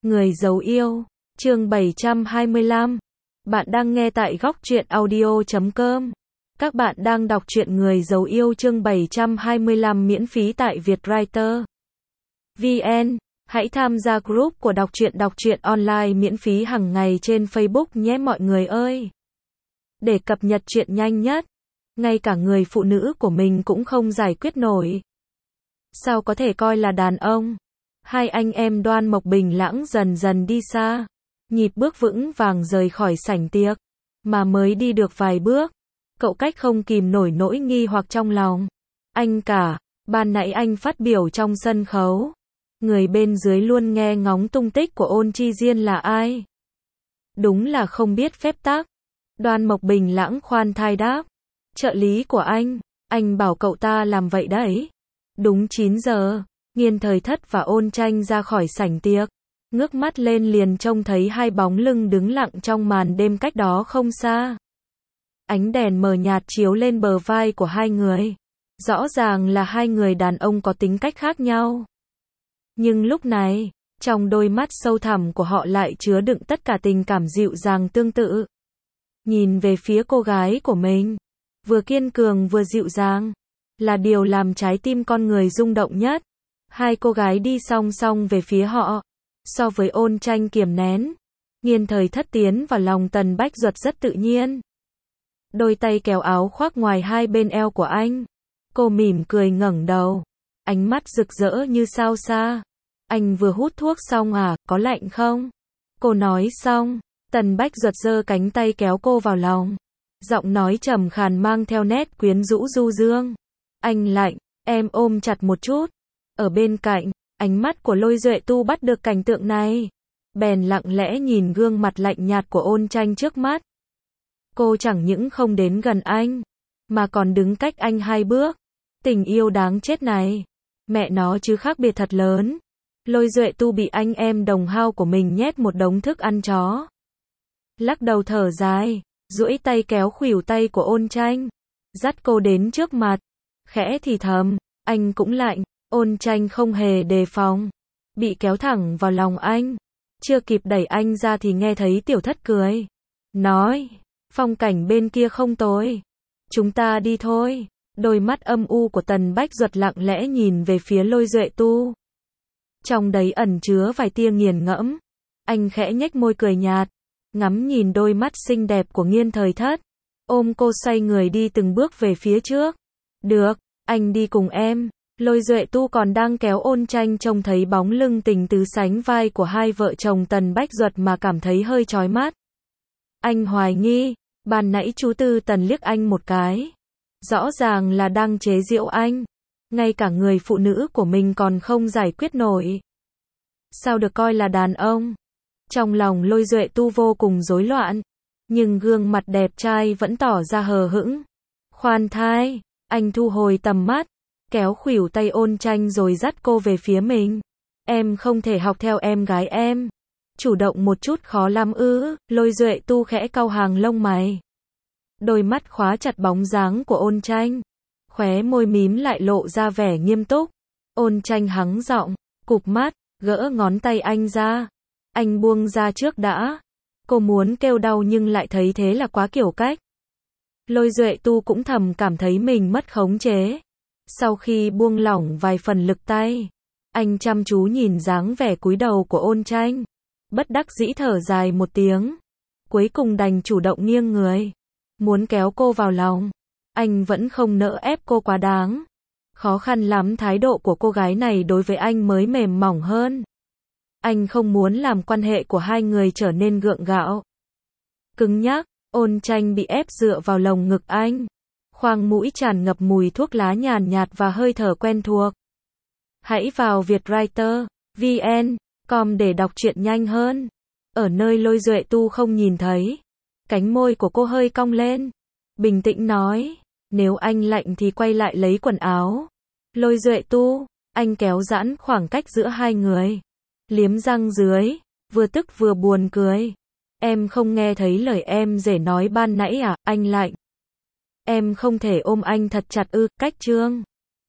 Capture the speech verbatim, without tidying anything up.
Người giấu yêu, chương bảy trăm hai mươi lăm. Bạn đang nghe tại góc truyện audio chấm com. Các bạn đang đọc truyện Người giấu yêu chương bảy trăm hai mươi lăm miễn phí tại Vietwriter vê en. Hãy tham gia group của đọc truyện đọc truyện online miễn phí hàng ngày trên Facebook nhé mọi người ơi. Để cập nhật truyện nhanh nhất, ngay cả người phụ nữ của mình cũng không giải quyết nổi. Sao có thể coi là đàn ông? Hai anh em Đoan Mộc Bình Lãng dần dần đi xa, nhịp bước vững vàng rời khỏi sảnh tiệc, mà mới đi được vài bước, cậu cách không kìm nổi nỗi nghi hoặc trong lòng. Anh cả, ban nãy anh phát biểu trong sân khấu, người bên dưới luôn nghe ngóng tung tích của Ôn Chi Diên là ai? Đúng là không biết phép tắc. Đoan Mộc Bình Lãng khoan thai đáp, trợ lý của anh, anh bảo cậu ta làm vậy đấy. Đúng chín giờ, Nghiên Thời Thất và Ôn Tranh ra khỏi sảnh tiệc, ngước mắt lên liền trông thấy hai bóng lưng đứng lặng trong màn đêm cách đó không xa. Ánh đèn mờ nhạt chiếu lên bờ vai của hai người. Rõ ràng là hai người đàn ông có tính cách khác nhau. Nhưng lúc này, trong đôi mắt sâu thẳm của họ lại chứa đựng tất cả tình cảm dịu dàng tương tự. Nhìn về phía cô gái của mình, vừa kiên cường vừa dịu dàng, là điều làm trái tim con người rung động nhất. Hai cô gái đi song song về phía họ. So với Ôn Tranh kiềm nén, Nghiên Thời Thất tiến vào lòng Tần Bách Duật rất tự nhiên. Đôi tay kéo áo khoác ngoài hai bên eo của anh. Cô mỉm cười ngẩng đầu, ánh mắt rực rỡ như sao xa. Anh vừa hút thuốc xong à, có lạnh không? Cô nói xong, Tần Bách Duật giơ cánh tay kéo cô vào lòng. Giọng nói trầm khàn mang theo nét quyến rũ du dương. Anh lạnh, em ôm chặt một chút. Ở bên cạnh, ánh mắt của Lôi Duệ Tu bắt được cảnh tượng này, bèn lặng lẽ nhìn gương mặt lạnh nhạt của Ôn Tranh trước mắt. Cô chẳng những không đến gần anh, mà còn đứng cách anh hai bước. Tình yêu đáng chết này, mẹ nó chứ khác biệt thật lớn. Lôi Duệ Tu bị anh em đồng hao của mình nhét một đống thức ăn chó. Lắc đầu thở dài, duỗi tay kéo khuỷu tay của Ôn Tranh, dắt cô đến trước mặt, khẽ thì thầm, anh cũng lạnh. Ôn Tranh không hề đề phòng, bị kéo thẳng vào lòng anh. Chưa kịp đẩy anh ra thì nghe thấy Tiểu Thất cười, nói, phong cảnh bên kia không tồi, chúng ta đi thôi. Đôi mắt âm u của Tần Bách Duật lặng lẽ nhìn về phía Lôi Duệ Tu, trong đấy ẩn chứa vài tia nghiền ngẫm. Anh khẽ nhếch môi cười nhạt, ngắm nhìn đôi mắt xinh đẹp của Nghiên Thời Thất, ôm cô xoay người đi từng bước về phía trước. Được, anh đi cùng em. Lôi Duệ Tu còn đang kéo Ôn Tranh trông thấy bóng lưng tình tứ sánh vai của hai vợ chồng Tần Bách Duật mà cảm thấy hơi chói mắt. Anh hoài nghi, ban nãy chú Tư Tần liếc anh một cái, rõ ràng là đang chế giễu anh. Ngay cả người phụ nữ của mình còn không giải quyết nổi, sao được coi là đàn ông? Trong lòng Lôi Duệ Tu vô cùng rối loạn, nhưng gương mặt đẹp trai vẫn tỏ ra hờ hững. Khoan thai, anh thu hồi tầm mắt, kéo khuỷu tay Ôn Tranh rồi dắt cô về phía mình. Em không thể học theo em gái em, chủ động một chút khó lắm ư? Lôi Duệ Tu khẽ cau hàng lông mày, đôi mắt khóa chặt bóng dáng của Ôn Tranh, khóe môi mím lại lộ ra vẻ nghiêm túc. Ôn Tranh hắng giọng, cụp mắt, gỡ ngón tay anh ra. Anh buông ra trước đã. Cô muốn kêu đau nhưng lại thấy thế là quá kiểu cách. Lôi Duệ Tu cũng thầm cảm thấy mình mất khống chế. Sau khi buông lỏng vài phần lực tay, anh chăm chú nhìn dáng vẻ cúi đầu của Ôn Tranh, bất đắc dĩ thở dài một tiếng, cuối cùng đành chủ động nghiêng người, muốn kéo cô vào lòng. Anh vẫn không nỡ ép cô quá đáng. Khó khăn lắm thái độ của cô gái này đối với anh mới mềm mỏng hơn. Anh không muốn làm quan hệ của hai người trở nên gượng gạo, cứng nhắc. Ôn Tranh bị ép dựa vào lồng ngực anh, khoang mũi tràn ngập mùi thuốc lá nhàn nhạt và hơi thở quen thuộc. Hãy vào Vietwriter vê en chấm com để đọc truyện nhanh hơn. Ở nơi Lôi Duệ Tu không nhìn thấy, cánh môi của cô hơi cong lên, bình tĩnh nói, nếu anh lạnh thì quay lại lấy quần áo. Lôi Duệ Tu, anh kéo giãn khoảng cách giữa hai người, liếm răng dưới, vừa tức vừa buồn cười. Em không nghe thấy lời em rể nói ban nãy à, anh lạnh. Em không thể ôm anh thật chặt ư? Cách trương